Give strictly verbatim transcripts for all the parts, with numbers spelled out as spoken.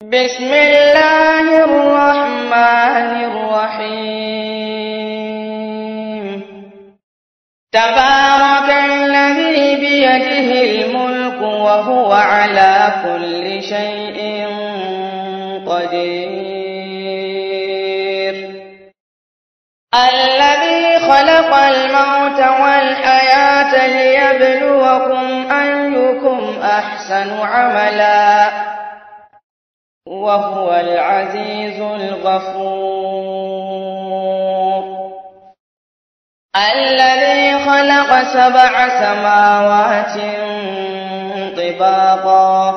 بسم الله الرحمن الرحيم تبارك الذي بيده الملك وهو على كل شيء قدير الذي خلق الموت والحياة ليبلوكم أيكم أحسن عملا وهو العزيز الغفور الذي خلق سبع سماوات طباقا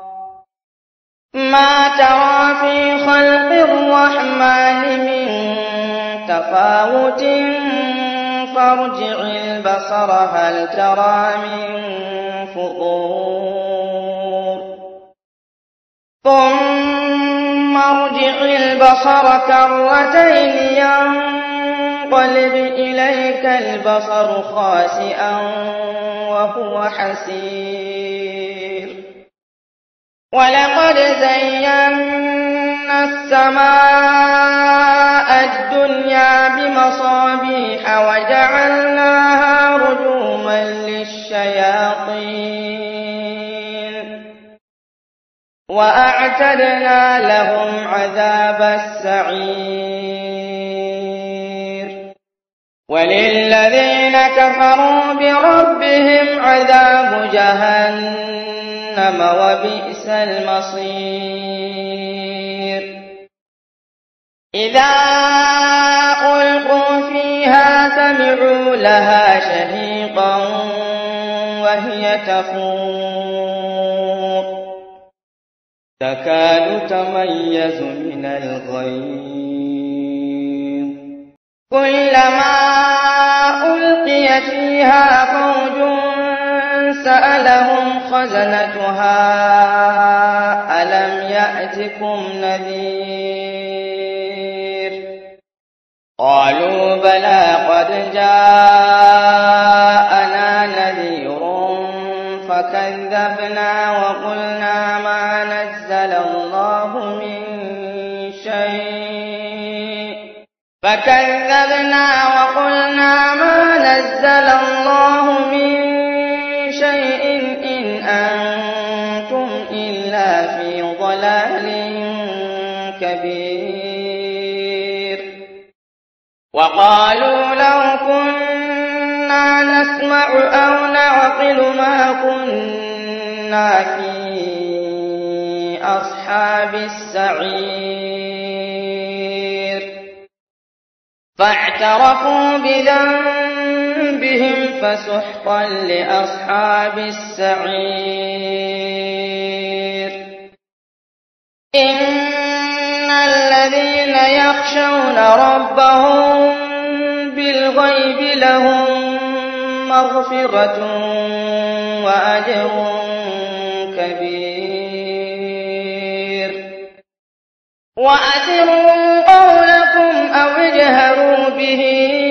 ما ترى في خلق الرحمن من تفاوت فارجع البصر هل ترى من فطور ثم ارجع البصر كرتين ينقلب إليك البصر خاسئا وهو حسير ولقد زينا السماء الدنيا بمصابيح وجعلناها رجوما للشياطين وأعتدنا لهم عذاب السعير وللذين كفروا بربهم عذاب جهنم وبئس المصير إذا ألقوا فيها سمعوا لها شهيقا وهي تفور تكاد تميز من الغيظ كلما ألقي فيها فوج سألهم خزنتها ألم يأتكم نذير قالوا بلى قد جاءنا نذير فكذبنا وقلنا ما نزل الله من شيء فكذبنا وقلنا ما نزل الله من شيء إن أنتم إلا في ضلال كبير وقالوا لو كنا نسمع أو نعقل ما كنا في أصحاب السعير فاعترفوا بذنبهم فسحقا لأصحاب السعير إن الذين يخشون ربهم بالغيب لهم مغفرة وأجر كبير وأسروا قولكم أو اجهروا به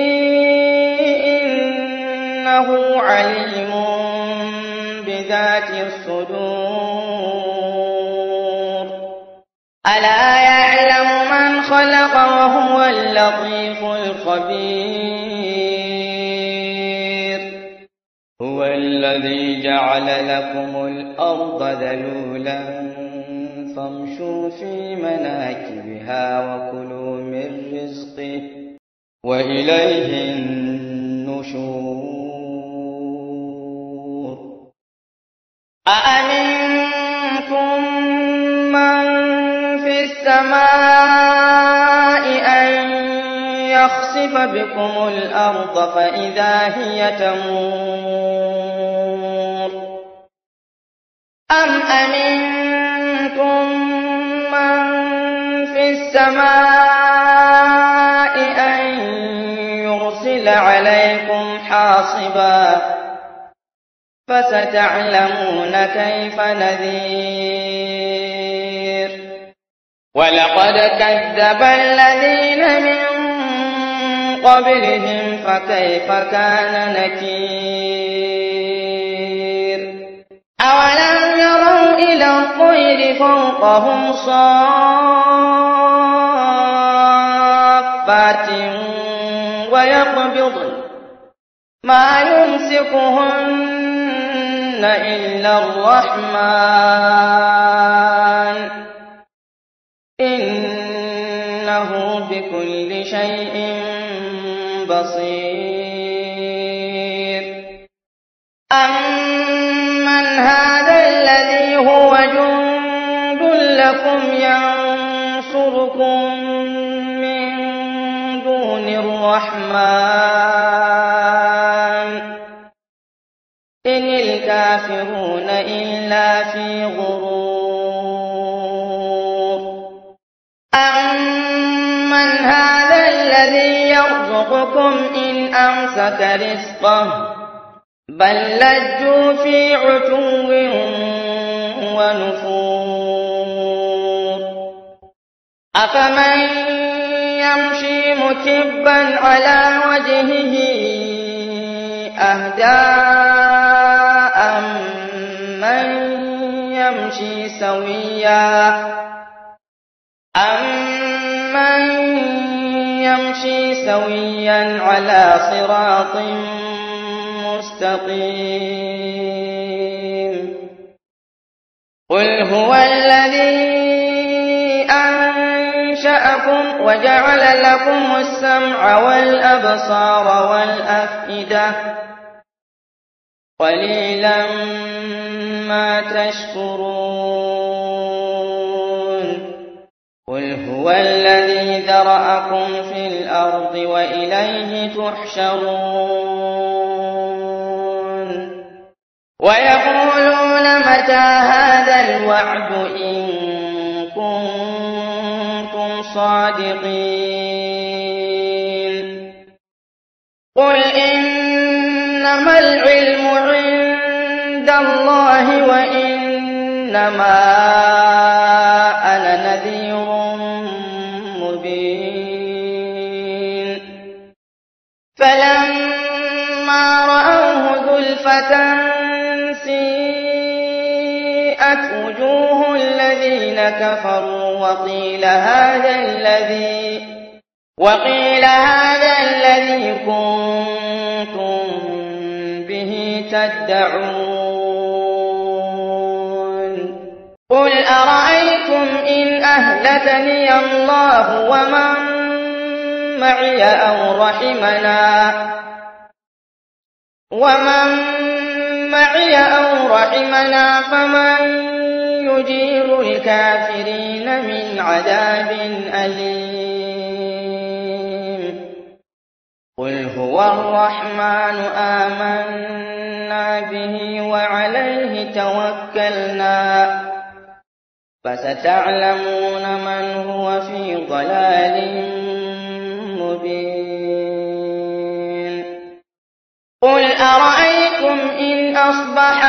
إنه عليم بذات الصدور ألا يعلم من خلق وهو اللطيف الخبير هو الذي جعل لكم الأرض ذلولا فامشوا في مناكبها وكلوا من رزقه وإليه النشور أأمنتم من في السماء أن يخسف بكم الأرض فإذا هي تمور أم أمنتم من في السماء أن يرسل عليكم حاصبا فستعلمون كيف نذير ولقد كذب الذين من قبلهم فكيف كان نكير أولم يروا إلى الطير فوقهم صافات ويقبضن ما يمسكهن إلا الرحمن إنه بكل شيء بصير أمن هذا الذي هو جند لكم ينصركم من دون الرحمن إن الكافرون إلا في غرور أمن هذا الذي يرزقكم إن أمسك رزقه بل لجوا في عتو ونفور أفمن يمشي مكبا على وجهه أهدى أمن يمشي سويا أمن يمشي سويا على صراط مستقيم قل هو الذي أنشأكم وجعل لكم السمع والأبصار والأفئدة قليلا ما تشكرون قل هو الذي ذرأكم في الأرض وإليه تحشرون ويقولون متى هذا الوعد إن كنتم صادقين قل إنما العلم عند الله وإنما أنا نذير مبين فلما رأوه زلفة سيئت وجوه الذين كفروا وقيل هذا الذي وقيل هذا الذي كنتم به تدعون قل أرأيتم إن أهلكني الله ومن معي أو رحمنا ومن معي أو رحمنا فمن يجير الكافرين من عذاب أليم قل هو الرحمن آمنا به وعليه توكلنا فستعلمون من هو في ضلال مبين قل أرأيتم إن أصبح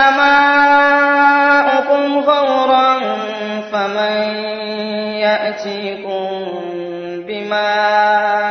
ماؤكم غورا فمن يأتيكم بماء